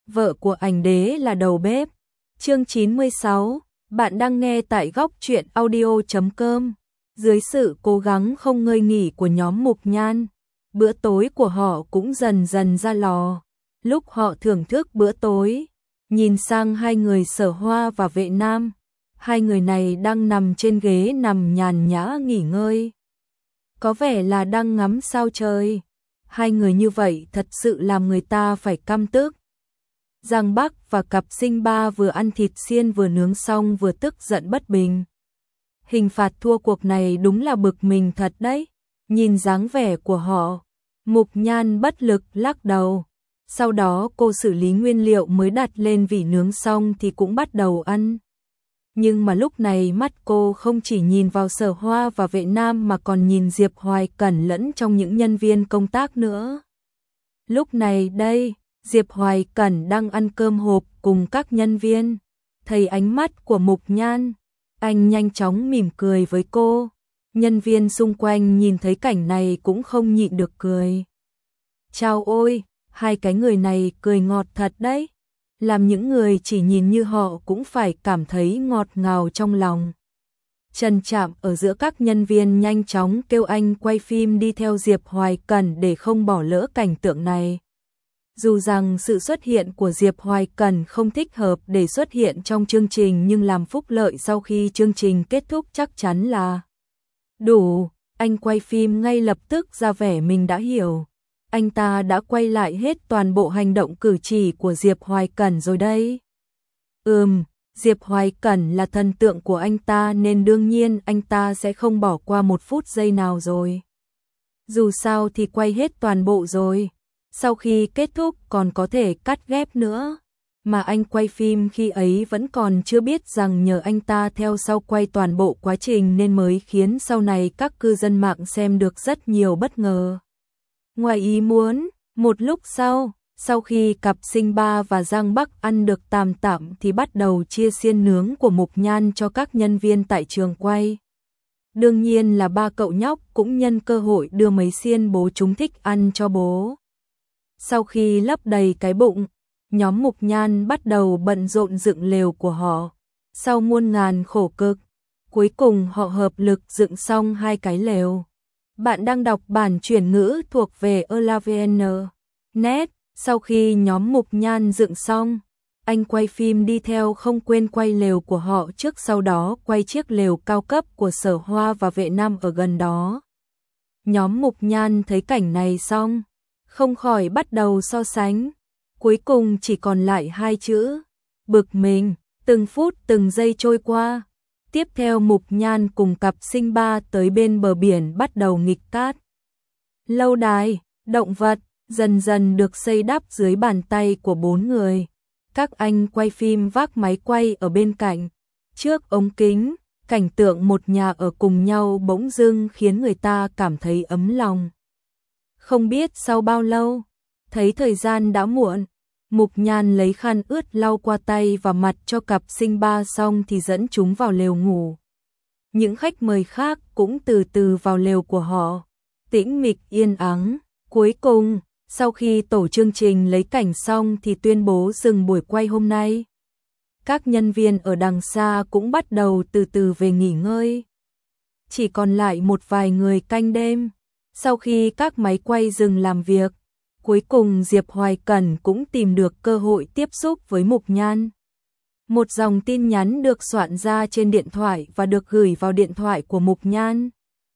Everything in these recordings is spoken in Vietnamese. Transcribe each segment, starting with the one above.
vợ của ảnh đế là đầu bếp. Chương 96, bạn đang nghe tại góc truyện audio.com. Dưới sự cố gắng không ngơi nghỉ của nhóm Mục Nhan, bữa tối của họ cũng dần dần ra lò. Lúc họ thưởng thức bữa tối, nhìn sang hai người Sở Hoa và Vệ Nam. Hai người này đang nằm trên ghế nằm nhàn nhã nghỉ ngơi. Có vẻ là đang ngắm sao trời. Hai người như vậy thật sự làm người ta phải căm tức. Giang Bắc và cặp sinh ba vừa ăn thịt xiên vừa nướng xong vừa tức giận bất bình. Hình phạt thua cuộc này đúng là bực mình thật đấy. Nhìn dáng vẻ của họ, Mục Nhan bất lực lắc đầu. Sau đó cô xử lý nguyên liệu mới đặt lên vỉ nướng xong thì cũng bắt đầu ăn. Nhưng mà lúc này mắt cô không chỉ nhìn vào Sở Hoa và Vệ Nam mà còn nhìn Diệp Hoài Cẩn lẫn trong những nhân viên công tác nữa. Lúc này đây, Diệp Hoài Cẩn đang ăn cơm hộp cùng các nhân viên. Thấy ánh mắt của Mục Nhan, anh nhanh chóng mỉm cười với cô. Nhân viên xung quanh nhìn thấy cảnh này cũng không nhịn được cười. Chao ôi, hai cái người này cười ngọt thật đấy. Làm những người chỉ nhìn như họ cũng phải cảm thấy ngọt ngào trong lòng. Trần Trạm ở giữa các nhân viên nhanh chóng kêu anh quay phim đi theo Diệp Hoài Cẩn để không bỏ lỡ cảnh tượng này. Dù rằng sự xuất hiện của Diệp Hoài Cẩn không thích hợp để xuất hiện trong chương trình nhưng làm phúc lợi sau khi chương trình kết thúc chắc chắn là đủ. Anh quay phim ngay lập tức ra vẻ mình đã hiểu. Anh ta đã quay lại hết toàn bộ hành động cử chỉ của Diệp Hoài Cẩn rồi đây. Diệp Hoài Cẩn là thần tượng của anh ta nên đương nhiên anh ta sẽ không bỏ qua một phút giây nào rồi. Dù sao thì quay hết toàn bộ rồi. Sau khi kết thúc còn có thể cắt ghép nữa. Mà anh quay phim khi ấy vẫn còn chưa biết rằng nhờ anh ta theo sau quay toàn bộ quá trình nên mới khiến sau này các cư dân mạng xem được rất nhiều bất ngờ. Ngoài ý muốn, một lúc sau khi cặp sinh ba và Giang Bắc ăn được tạm thì bắt đầu chia xiên nướng của Mục Nhan cho các nhân viên tại trường quay. Đương nhiên là ba cậu nhóc cũng nhân cơ hội đưa mấy xiên bố chúng thích ăn cho bố. Sau khi lấp đầy cái bụng, nhóm Mục Nhan bắt đầu bận rộn dựng lều của họ. Sau muôn ngàn khổ cực, cuối cùng họ hợp lực dựng xong hai cái lều. Bạn đang đọc bản chuyển ngữ thuộc về ELAVN.net. Sau khi nhóm Mục Nhan dựng xong, anh quay phim đi theo không quên quay lều của họ trước, sau đó quay chiếc lều cao cấp của Sở Hoa và Vệ Nam ở gần đó. Nhóm Mục Nhan thấy cảnh này xong, không khỏi bắt đầu so sánh. Cuối cùng chỉ còn lại hai chữ: bực mình. Từng phút từng giây trôi qua. Tiếp theo Mục Nhan cùng cặp sinh ba tới bên bờ biển bắt đầu nghịch cát. Lâu đài, động vật dần dần được xây đắp dưới bàn tay của bốn người. Các anh quay phim vác máy quay ở bên cạnh. Trước ống kính, cảnh tượng một nhà ở cùng nhau bỗng dưng khiến người ta cảm thấy ấm lòng. Không biết sau bao lâu, thấy thời gian đã muộn, Mục Nhan lấy khăn ướt lau qua tay và mặt cho cặp sinh ba xong thì dẫn chúng vào lều ngủ. Những khách mời khác cũng từ từ vào lều của họ, tĩnh mịch yên ắng. Cuối cùng, sau khi tổ chương trình lấy cảnh xong thì tuyên bố dừng buổi quay hôm nay. Các nhân viên ở đằng xa cũng bắt đầu từ từ về nghỉ ngơi. Chỉ còn lại một vài người canh đêm. Sau khi các máy quay dừng làm việc, cuối cùng Diệp Hoài Cẩn cũng tìm được cơ hội tiếp xúc với Mục Nhan. Một dòng tin nhắn được soạn ra trên điện thoại và được gửi vào điện thoại của Mục Nhan.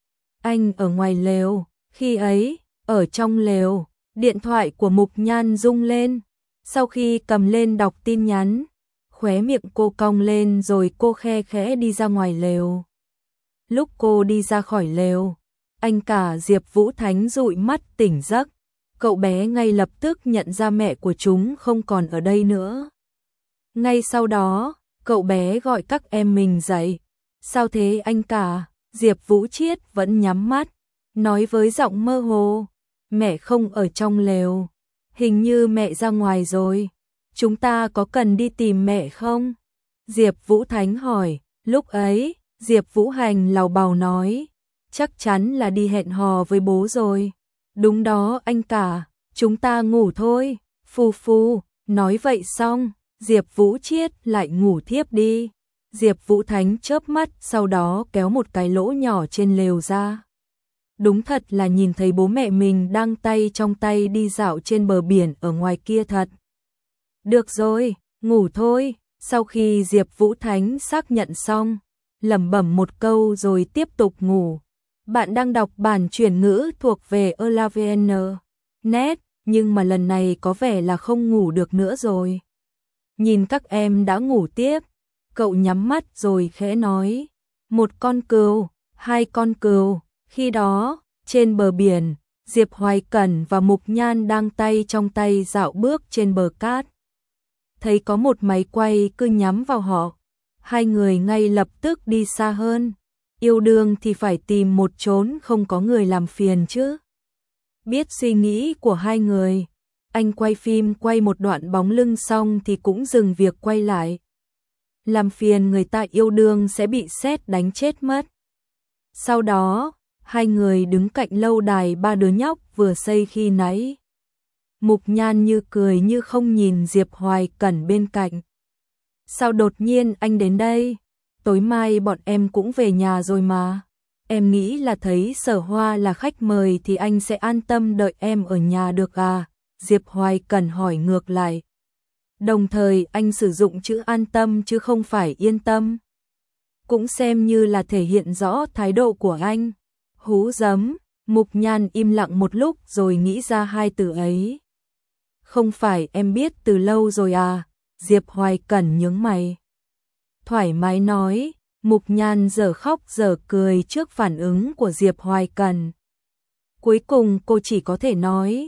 Anh ở ngoài lều. Khi ấy, ở trong lều, điện thoại của Mục Nhan rung lên. Sau khi cầm lên đọc tin nhắn, khóe miệng cô cong lên rồi cô khe khẽ đi ra ngoài lều. Lúc cô đi ra khỏi lều, anh cả Diệp Vũ Thánh dụi mắt tỉnh giấc. Cậu bé ngay lập tức nhận ra mẹ của chúng không còn ở đây nữa. Ngay sau đó, cậu bé gọi các em mình dậy. Sao thế anh cả? Diệp Vũ Chiết vẫn nhắm mắt, nói với giọng mơ hồ. Mẹ không ở trong lều. Hình như mẹ ra ngoài rồi. Chúng ta có cần đi tìm mẹ không? Diệp Vũ Thánh hỏi. Lúc ấy, Diệp Vũ Hành lào bào nói. Chắc chắn là đi hẹn hò với bố rồi. Đúng đó anh cả, chúng ta ngủ thôi. Phù phù, Nói vậy xong, Diệp Vũ Chiết lại ngủ thiếp đi. Diệp Vũ Thánh chớp mắt, sau đó kéo một cái lỗ nhỏ trên lều ra. Đúng thật là nhìn thấy bố mẹ mình đang tay trong tay đi dạo trên bờ biển ở ngoài kia thật. Được rồi, ngủ thôi. Sau khi Diệp Vũ Thánh xác nhận xong, lẩm bẩm một câu rồi tiếp tục ngủ. Bạn đang đọc bản chuyển ngữ thuộc về Elavn.net, nhưng mà lần này có vẻ là không ngủ được nữa rồi. Nhìn các em đã ngủ tiếp, cậu nhắm mắt rồi khẽ nói, một con cừu, hai con cừu. Khi đó, trên bờ biển, Diệp Hoài Cẩn và Mục Nhan đang tay trong tay dạo bước trên bờ cát. Thấy có một máy quay cứ nhắm vào họ, hai người ngay lập tức đi xa hơn. Yêu đương thì phải tìm một chốn không có người làm phiền chứ. Biết suy nghĩ của hai người, anh quay phim quay một đoạn bóng lưng xong thì cũng dừng việc quay lại. Làm phiền người ta yêu đương sẽ bị sét đánh chết mất. Sau đó, hai người đứng cạnh lâu đài ba đứa nhóc vừa xây khi nãy. Mục Nhan như cười như không nhìn Diệp Hoài Cẩn bên cạnh. Sao đột nhiên anh đến đây? Tối mai bọn em cũng về nhà rồi mà. Em nghĩ là thấy Sở Hoa là khách mời thì anh sẽ an tâm đợi em ở nhà được à? Diệp Hoài Cẩn hỏi ngược lại. Đồng thời anh sử dụng chữ an tâm chứ không phải yên tâm. Cũng xem như là thể hiện rõ thái độ của anh. Hú giấm, Mục Nhan im lặng một lúc rồi nghĩ ra hai từ ấy. Không phải em biết từ lâu rồi à? Diệp Hoài Cẩn nhướng mày. Thoải mái nói, Mục Nhan giờ khóc giờ cười trước phản ứng của Diệp Hoài Cẩn. Cuối cùng cô chỉ có thể nói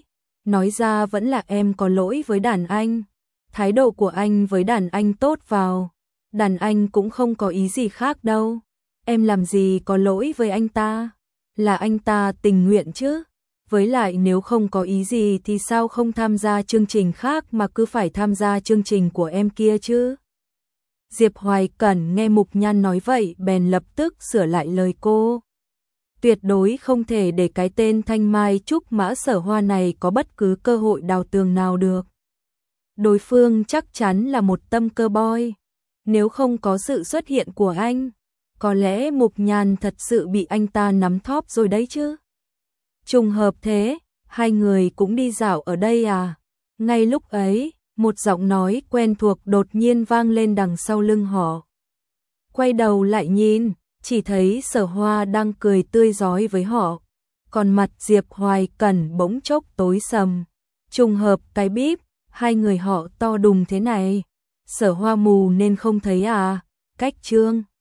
ra vẫn là em có lỗi với đàn anh. Thái độ của anh với đàn anh tốt vào, đàn anh cũng không có ý gì khác đâu. Em làm gì có lỗi với anh ta, là anh ta tình nguyện chứ. Với lại nếu không có ý gì thì sao không tham gia chương trình khác mà cứ phải tham gia chương trình của em kia chứ. Diệp Hoài Cẩn nghe Mục Nhan nói vậy bèn lập tức sửa lại lời cô. Tuyệt đối không thể để cái tên Thanh Mai Trúc Mã Sở Hoa này có bất cứ cơ hội đào tường nào được. Đối phương chắc chắn là một tâm cơ boy. Nếu không có sự xuất hiện của anh, có lẽ Mục Nhan thật sự bị anh ta nắm thóp rồi đấy chứ. Trùng hợp thế, hai người cũng đi dạo ở đây à? Ngay lúc ấy, một giọng nói quen thuộc đột nhiên vang lên đằng sau lưng họ. Quay đầu lại nhìn, chỉ thấy Sở Hoa đang cười tươi rói với họ. Còn mặt Diệp Hoài Cẩn bỗng chốc tối sầm. Trùng hợp cái bíp, hai người họ to đùng thế này. Sở Hoa mù nên không thấy à? Cách chương